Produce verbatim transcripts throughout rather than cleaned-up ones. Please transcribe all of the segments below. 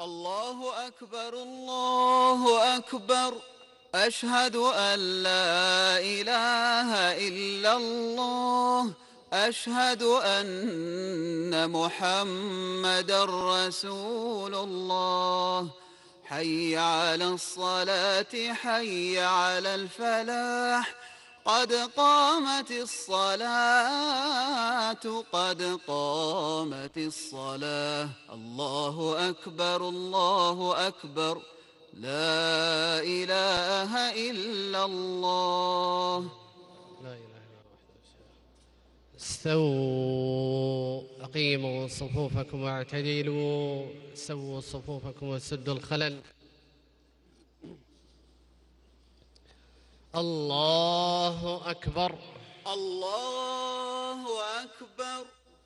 الله أكبر الله أكبر، أشهد أن لا إله إلا الله، أشهد أن محمدا رسول الله. حي على الصلاة حي على الفلاح، قد قامت الصلاة قد قامت الصلاة. الله أكبر الله أكبر، لا إله إلا الله. لا إله إلا الله وحده. استووا، أقيموا صفوفكم واعتدلوا، سووا صفوفكم وسدوا الخلل. الله أكبر الله أكبر.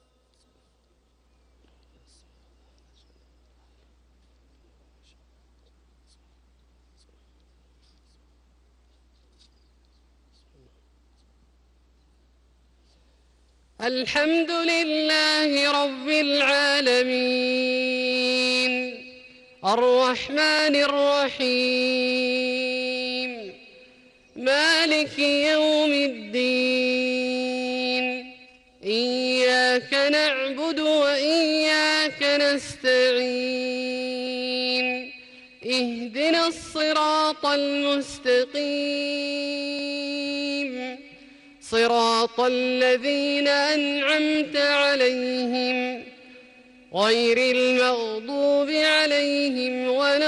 الحمد لله رب العالمين، الرحمن الرحيم، مالك يوم الدين. إياك نعبد وإياك نستعين، اهدنا الصراط المستقيم، صراط الذين أنعمت عليهم غير المغضوب عليهم ولا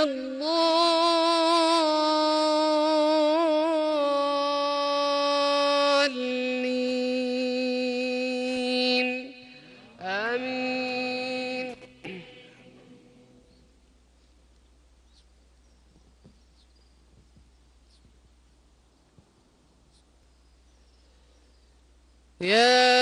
الضالين. آمين. يا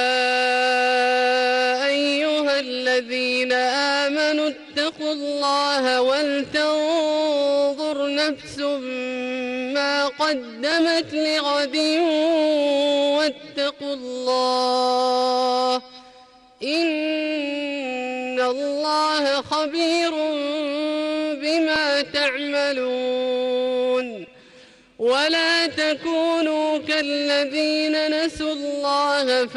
أيها الذين آمنوا اتقوا الله ولتنظر نفس ما قدمت لغد واتقوا الله، إن الله خبير بما تعملون. ولا تكونوا كالذين نسوا الله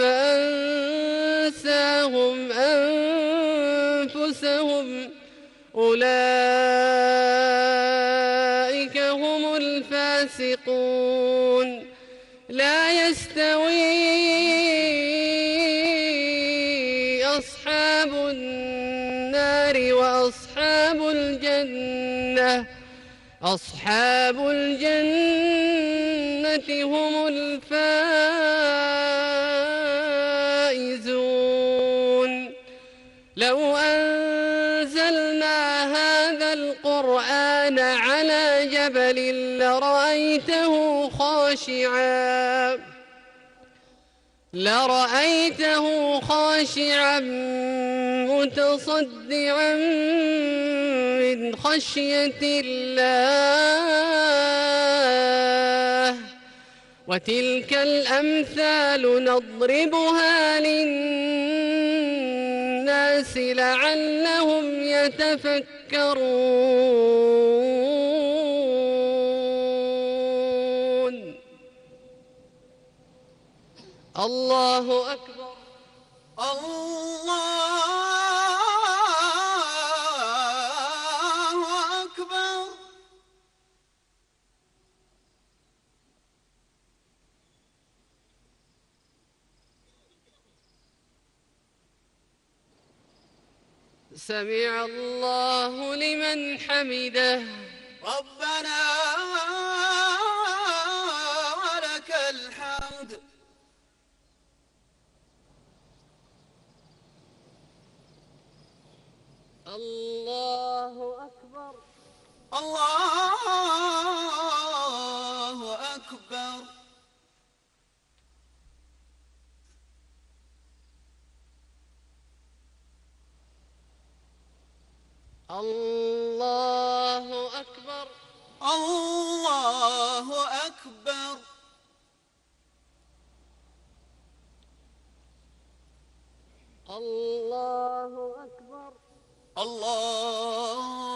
فأنساهم أنفسهم، أولئك هم الفاسقون. لا يستوي أصحاب النار وأصحاب الجنة، أصحاب الجنة هم الفائزون. لو أنزلنا هذا القرآن على جبل لرأيته خاشعا لرأيته خاشعا متصدعا من خشية الله. وتلك الأمثال نضربها للناس لعلهم يتفكرون. الله أكبر الله أكبر. سمع الله لمن حمده. ربنا ولك الحمد. الله أكبر الله أكبر. الله أكبر الله أكبر. الله أكبر. الله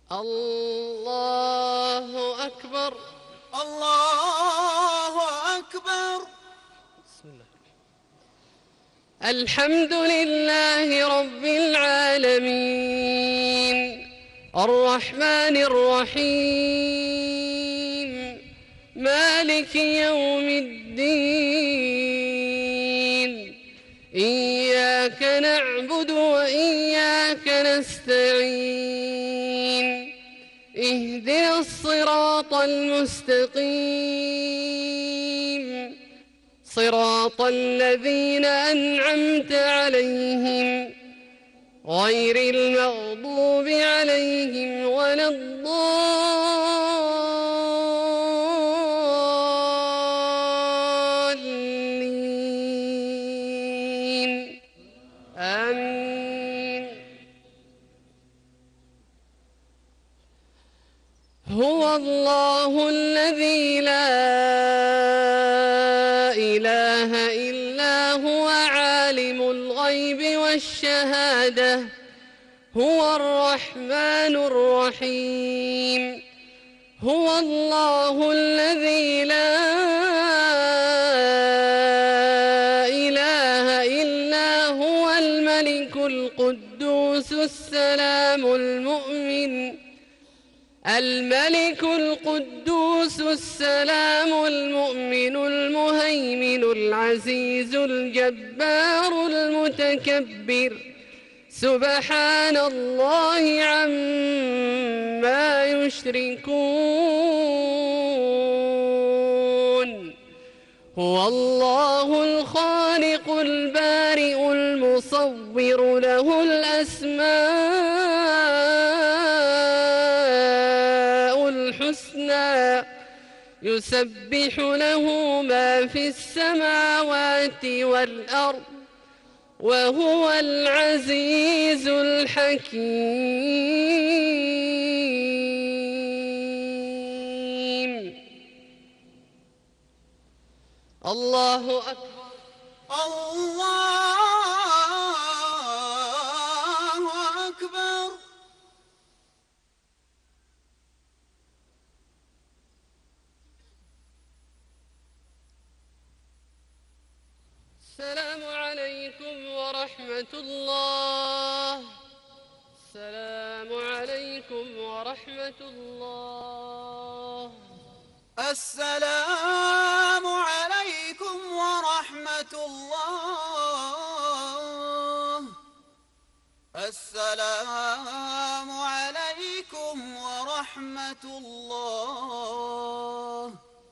الله أكبر. الله أكبر. بسم الله. الحمد لله رب العالمين الرحمن الرحيم مالك يوم الدين إياك نعبد وإياك نستعين اهدنا الصراط المستقيم صراط الذين أنعمت عليهم غير المغضوب عليهم ولا الضالين آمين. هو الله الذي لا إله إلا هو عالم الغيب والشهادة هو الرحمن الرحيم. هو الله الذي لا إله إلا هو الملك القدوس السلام المؤمن الملك القدوس السلام المؤمن المهيمن العزيز الجبار المتكبر سبحان الله عما يشركون. هو الله الخالق البارئ المصور له الأسماء الحسنى يسبح له ما في السماوات والأرض وهو العزيز الحكيم. الله أكبر. الله أكبر. السلام عليكم ورحمة الله. السلام عليكم ورحمة الله. السلام عليكم ورحمة الله. السلام عليكم ورحمة الله.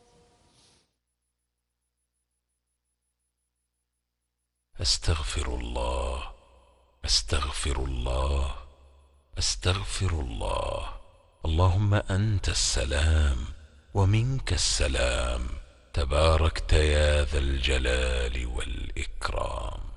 أستغفر الله أستغفر الله أستغفر الله. اللهم أنت السلام ومنك السلام تباركت يا ذا الجلال والإكرام.